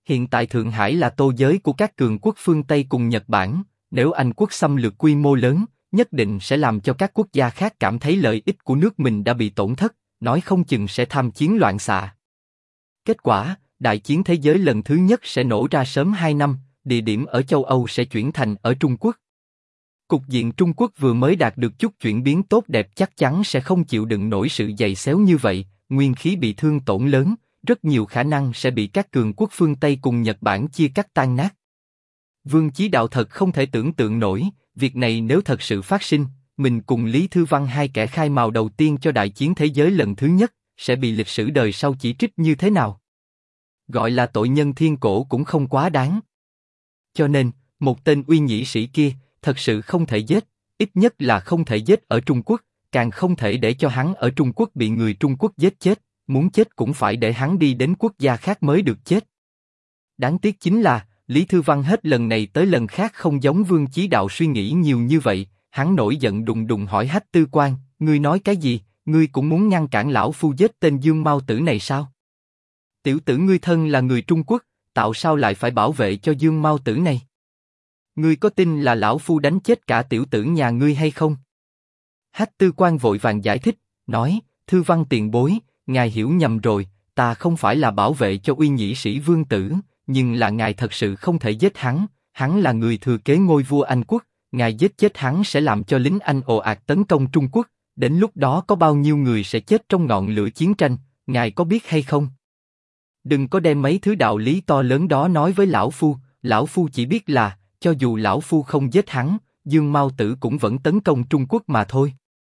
Hiện tại Thượng Hải là tô giới của các cường quốc phương Tây cùng Nhật Bản, nếu Anh quốc xâm lược quy mô lớn, nhất định sẽ làm cho các quốc gia khác cảm thấy lợi ích của nước mình đã bị tổn thất, nói không chừng sẽ tham chiến loạn xạ. Kết quả, đại chiến thế giới lần thứ nhất sẽ nổ ra sớm 2 năm, địa điểm ở châu Âu sẽ chuyển thành ở Trung Quốc. Cục diện Trung Quốc vừa mới đạt được chút chuyển biến tốt đẹp chắc chắn sẽ không chịu đựng nổi sự giày xéo như vậy, nguyên khí bị thương tổn lớn, rất nhiều khả năng sẽ bị các cường quốc phương Tây cùng Nhật Bản chia cắt tan nát. Vương Chí Đạo thật không thể tưởng tượng nổi, việc này nếu thật sự phát sinh, mình cùng Lý Thư Văn hai kẻ khai mào đầu tiên cho đại chiến thế giới lần thứ nhất, sẽ bị lịch sử đời sau chỉ trích như thế nào. Gọi là tội nhân thiên cổ cũng không quá đáng. Cho nên, một tên uy nhĩ sĩ kia, thật sự không thể giết, ít nhất là không thể giết ở Trung Quốc, càng không thể để cho hắn ở Trung Quốc bị người Trung Quốc giết chết, muốn chết cũng phải để hắn đi đến quốc gia khác mới được chết. Đáng tiếc chính là, Lý Thư Văn hết lần này tới lần khác không giống Vương Chí Đạo suy nghĩ nhiều như vậy, hắn nổi giận đùng đùng hỏi Hách Tư Quan, ngươi nói cái gì, ngươi cũng muốn ngăn cản lão phu giết tên Dương Mao Tử này sao? Tiểu tử ngươi thân là người Trung Quốc, tại sao lại phải bảo vệ cho Dương Mao Tử này? Ngươi có tin là lão phu đánh chết cả tiểu tử nhà ngươi hay không? Hách Tư Quan vội vàng giải thích, nói, Thư Văn tiền bối, ngài hiểu nhầm rồi, ta không phải là bảo vệ cho uy nhĩ sĩ Vương Tử, nhưng là ngài thật sự không thể giết hắn, hắn là người thừa kế ngôi vua Anh quốc, ngài giết chết hắn sẽ làm cho lính Anh ồ ạt tấn công Trung Quốc, đến lúc đó có bao nhiêu người sẽ chết trong ngọn lửa chiến tranh, ngài có biết hay không? Đừng có đem mấy thứ đạo lý to lớn đó nói với lão phu chỉ biết là, cho dù lão phu không giết hắn, Dương Mao Tử cũng vẫn tấn công Trung Quốc mà thôi.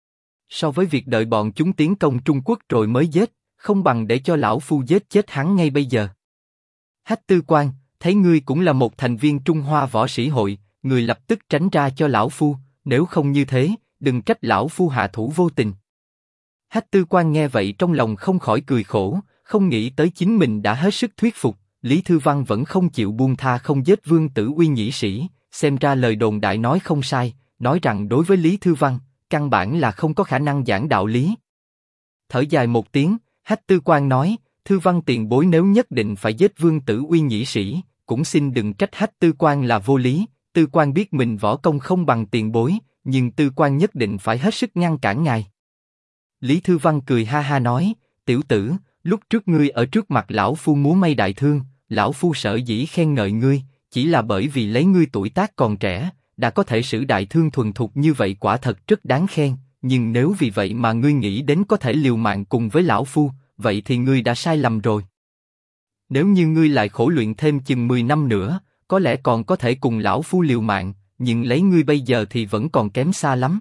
So với việc đợi bọn chúng tiến công Trung Quốc rồi mới giết, không bằng để cho lão phu giết chết hắn ngay bây giờ. Hách Tư Quan, thấy ngươi cũng là một thành viên Trung Hoa Võ Sĩ Hội, người lập tức tránh ra cho lão phu, nếu không như thế, đừng trách lão phu hạ thủ vô tình. Hách Tư Quan nghe vậy trong lòng không khỏi cười khổ, không nghĩ tới chính mình đã hết sức thuyết phục, Lý Thư Văn vẫn không chịu buông tha không giết Vương Tử uy nhĩ sĩ, xem ra lời đồn đại nói không sai, nói rằng đối với Lý Thư Văn, căn bản là không có khả năng giảng đạo lý. Thở dài một tiếng, Hách Tư Quan nói, Thư Văn tiền bối nếu nhất định phải giết Vương Tử uy nhĩ sĩ, cũng xin đừng trách Hách Tư Quan là vô lý. Tư Quan biết mình võ công không bằng tiền bối, nhưng Tư Quan nhất định phải hết sức ngăn cản ngài. Lý Thư Văn cười ha ha nói, tiểu tử, lúc trước ngươi ở trước mặt lão phu múa may đại thương, lão phu sở dĩ khen ngợi ngươi, chỉ là bởi vì lấy ngươi tuổi tác còn trẻ, đã có thể sử đại thương thuần thục như vậy quả thật rất đáng khen. Nhưng nếu vì vậy mà ngươi nghĩ đến có thể liều mạng cùng với lão phu, vậy thì ngươi đã sai lầm rồi. Nếu như ngươi lại khổ luyện thêm chừng 10 năm nữa, có lẽ còn có thể cùng lão phu liều mạng, nhưng lấy ngươi bây giờ thì vẫn còn kém xa lắm.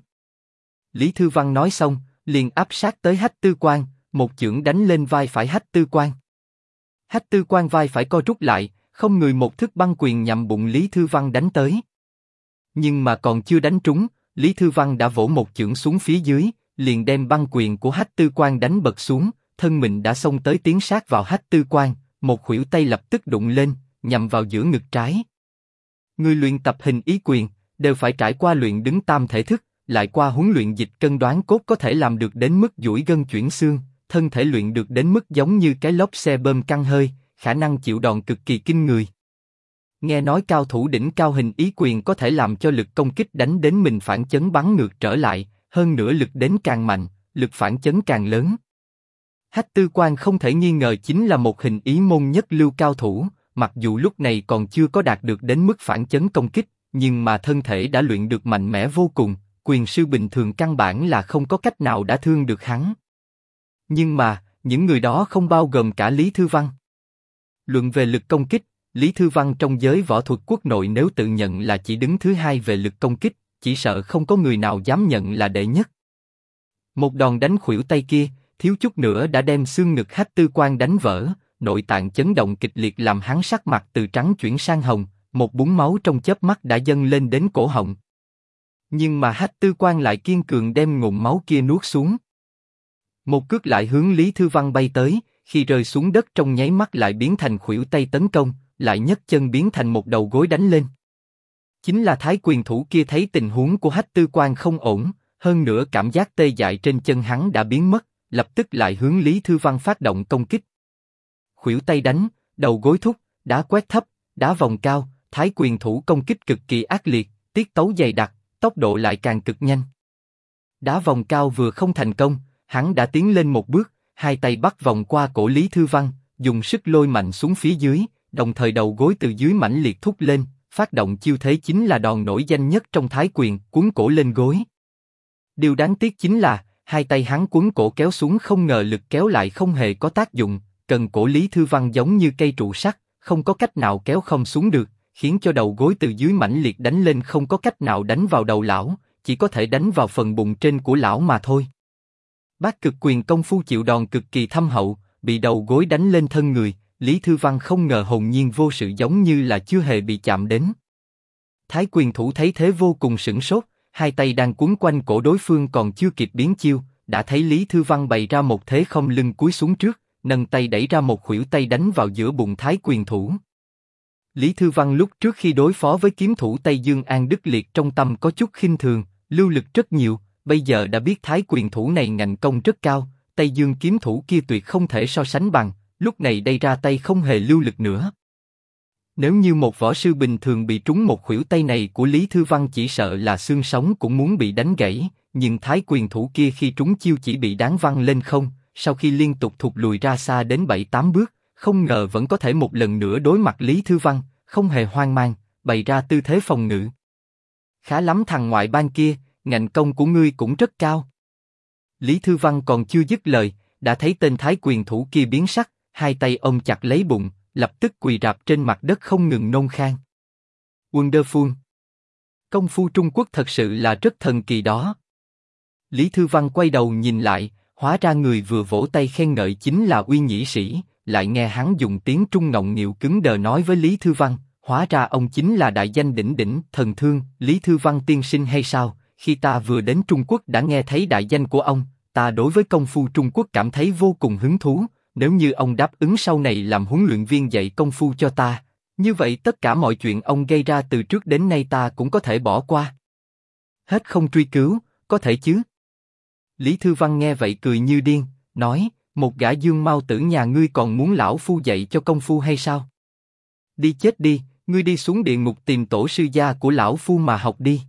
Lý Thư Văn nói xong, liền áp sát tới Hách Tư Quan, một chưởng đánh lên vai phải Hách Tư Quan. Hách Tư Quan vai phải co rút lại, không người một thức băng quyền nhằm bụng Lý Thư Văn đánh tới. Nhưng mà còn chưa đánh trúng, Lý Thư Văn đã vỗ một chưởng xuống phía dưới, liền đem băng quyền của Hách Tư Quan đánh bật xuống, thân mình đã xông tới tiến sát vào Hách Tư Quan, một khuỷu tay lập tức đụng lên, nhằm vào giữa ngực trái. Người luyện tập hình ý quyền, đều phải trải qua luyện đứng tam thể thức, lại qua huấn luyện dịch cân đoán cốt có thể làm được đến mức duỗi gân chuyển xương, thân thể luyện được đến mức giống như cái lốp xe bơm căng hơi, khả năng chịu đòn cực kỳ kinh người. Nghe nói cao thủ đỉnh cao hình ý quyền có thể làm cho lực công kích đánh đến mình phản chấn bắn ngược trở lại, hơn nữa lực đến càng mạnh, lực phản chấn càng lớn. Hách Tư Quan không thể nghi ngờ chính là một hình ý môn nhất lưu cao thủ, mặc dù lúc này còn chưa có đạt được đến mức phản chấn công kích, nhưng mà thân thể đã luyện được mạnh mẽ vô cùng, quyền sư bình thường căn bản là không có cách nào đã thương được hắn. Nhưng mà, những người đó không bao gồm cả Lý Thư Văn. Luận về lực công kích, Lý Thư Văn trong giới võ thuật quốc nội nếu tự nhận là chỉ đứng thứ hai về lực công kích, chỉ sợ không có người nào dám nhận là đệ nhất. Một đòn đánh khuỷu tay kia, thiếu chút nữa đã đem xương ngực Hách Tư Quan đánh vỡ, nội tạng chấn động kịch liệt làm hắn sắc mặt từ trắng chuyển sang hồng, một búng máu trong chớp mắt đã dâng lên đến cổ họng. Nhưng mà Hách Tư Quan lại kiên cường đem ngụm máu kia nuốt xuống. Một cước lại hướng Lý Thư Văn bay tới, khi rơi xuống đất trong nháy mắt lại biến thành khuỷu tay tấn công, lại nhấc chân biến thành một đầu gối đánh lên. Chính là Thái quyền thủ kia thấy tình huống của Hách Tư Quan không ổn, hơn nữa cảm giác tê dại trên chân hắn đã biến mất, lập tức lại hướng Lý Thư Văn phát động công kích. Khuỷu tay đánh, đầu gối thúc, đá quét thấp, đá vòng cao, thái quyền thủ công kích cực kỳ ác liệt, tiết tấu dày đặc, tốc độ lại càng cực nhanh. Đá vòng cao vừa không thành công, hắn đã tiến lên một bước, hai tay bắt vòng qua cổ Lý Thư Văn, dùng sức lôi mạnh xuống phía dưới, đồng thời đầu gối từ dưới mãnh liệt thúc lên, phát động chiêu thế chính là đòn nổi danh nhất trong thái quyền, cuốn cổ lên gối. Điều đáng tiếc chính là, hai tay hắn cuốn cổ kéo xuống không ngờ lực kéo lại không hề có tác dụng, cần cổ Lý Thư Văn giống như cây trụ sắt, không có cách nào kéo không xuống được, khiến cho đầu gối từ dưới mãnh liệt đánh lên không có cách nào đánh vào đầu lão, chỉ có thể đánh vào phần bụng trên của lão mà thôi. Bát cực quyền công phu chịu đòn cực kỳ thâm hậu, bị đầu gối đánh lên thân người, Lý Thư Văn không ngờ hồn nhiên vô sự giống như là chưa hề bị chạm đến. Thái quyền thủ thấy thế vô cùng sửng sốt, hai tay đang quấn quanh cổ đối phương còn chưa kịp biến chiêu, đã thấy Lý Thư Văn bày ra một thế không lưng cúi xuống trước, nâng tay đẩy ra một khuỷu tay đánh vào giữa bụng thái quyền thủ. Lý Thư Văn lúc trước khi đối phó với kiếm thủ Tây Dương An Đức Liệt trong tâm có chút khinh thường, lưu lực rất nhiều, bây giờ đã biết thái quyền thủ này ngạnh công rất cao, Tây Dương kiếm thủ kia tuyệt không thể so sánh bằng, lúc này đây ra tay không hề lưu lực nữa. Nếu như một võ sư bình thường bị trúng một khuỷu tay này của Lý Thư Văn chỉ sợ là xương sống cũng muốn bị đánh gãy, nhưng thái quyền thủ kia khi trúng chiêu chỉ bị đán văng lên không, sau khi liên tục thụt lùi ra xa đến 7-8 bước, không ngờ vẫn có thể một lần nữa đối mặt Lý Thư Văn, không hề hoang mang, bày ra tư thế phòng ngự. Khá lắm thằng ngoại bang kia, ngạnh công của ngươi cũng rất cao. Lý Thư Văn còn chưa dứt lời, đã thấy tên thái quyền thủ kia biến sắc, hai tay ôm chặt lấy bụng, lập tức quỳ rạp trên mặt đất không ngừng nôn khan. Wonderful. Công phu Trung Quốc thật sự là rất thần kỳ đó. Lý Thư Văn quay đầu nhìn lại, hóa ra người vừa vỗ tay khen ngợi chính là Uy Nhĩ Sĩ, lại nghe hắn dùng tiếng Trung ngọng nghịu cứng đờ nói với Lý Thư Văn, hóa ra ông chính là đại danh đỉnh đỉnh thần thương Lý Thư Văn tiên sinh hay sao? Khi ta vừa đến Trung Quốc đã nghe thấy đại danh của ông, ta đối với công phu Trung Quốc cảm thấy vô cùng hứng thú. Nếu như ông đáp ứng sau này làm huấn luyện viên dạy công phu cho ta, như vậy tất cả mọi chuyện ông gây ra từ trước đến nay ta cũng có thể bỏ qua. Hết không truy cứu, có thể chứ? Lý Thư Văn nghe vậy cười như điên, nói, một gã Dương Mao tử nhà ngươi còn muốn lão phu dạy cho công phu hay sao? Đi chết đi, ngươi đi xuống địa ngục tìm tổ sư gia của lão phu mà học đi.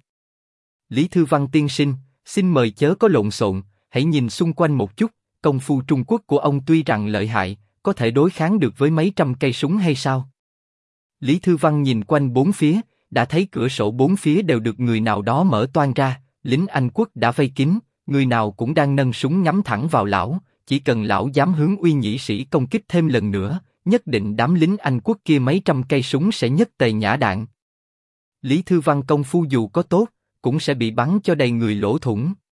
Lý Thư Văn tiên sinh, xin mời chớ có lộn xộn, hãy nhìn xung quanh một chút, công phu Trung Quốc của ông tuy rằng lợi hại, có thể đối kháng được với mấy trăm cây súng hay sao? Lý Thư Văn nhìn quanh bốn phía, đã thấy cửa sổ bốn phía đều được người nào đó mở toang ra, lính Anh quốc đã vây kín, người nào cũng đang nâng súng nhắm thẳng vào lão, chỉ cần lão dám hướng Uy Nhĩ Sĩ công kích thêm lần nữa, nhất định đám lính Anh quốc kia mấy trăm cây súng sẽ nhất tề nhả đạn. Lý Thư Văn công phu dù có tốt, cũng sẽ bị bắn cho đầy người lỗ thủng.